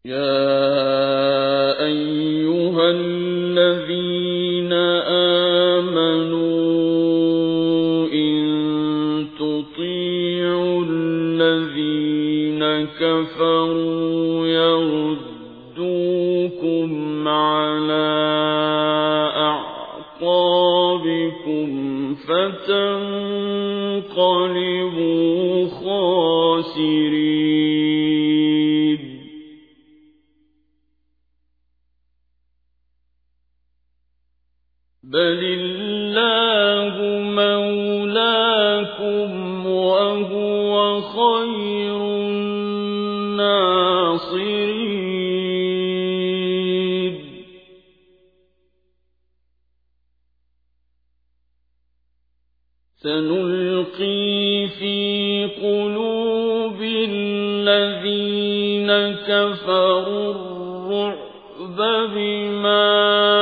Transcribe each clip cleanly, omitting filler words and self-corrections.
يا أيها الذين آمنوا إن تطيعوا الذين كفروا يردوكم على أعقابكم فتنقلبوا خاسرين. بل الله مولاكم وهو خير الناصرين. سنلقي في قلوب الذين كفروا الرعب بما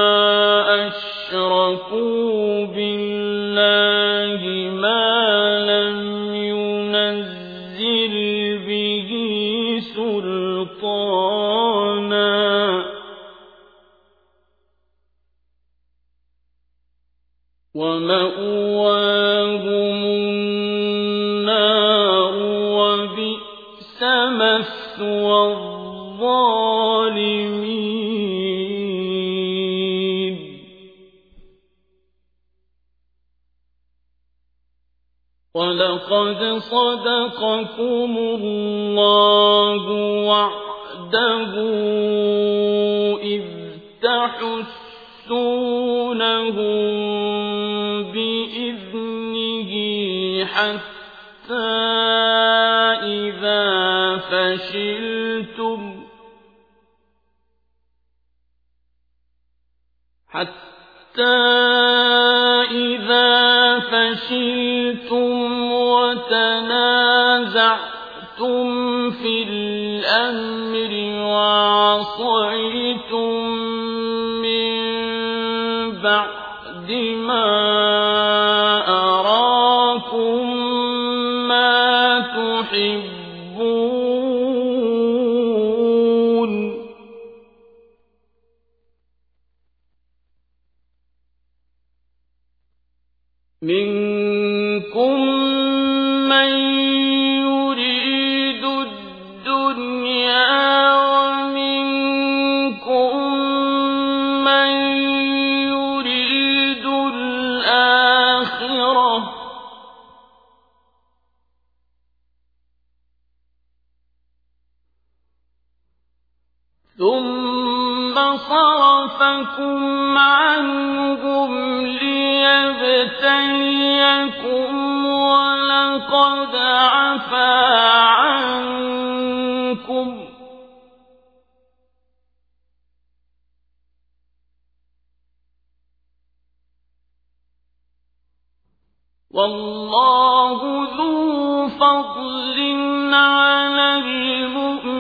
أشركوا بالله ما لم ينزل به سلطانا ومأواهم النار وبئس مثوى الظالمين. ولقد صدقكم الله وعده إذ تحسونهم بإذنه حتى إذا فشلتم وتنازعتم في الأمر وعصيتم من بعد ما أراكم ما تحبون منكم من يريد الدنيا ومنكم من يريد الآخرة ثم صرفكم عنهم ليبتليكم ولقد عفا عنكم والله ذو فضل على المؤمنين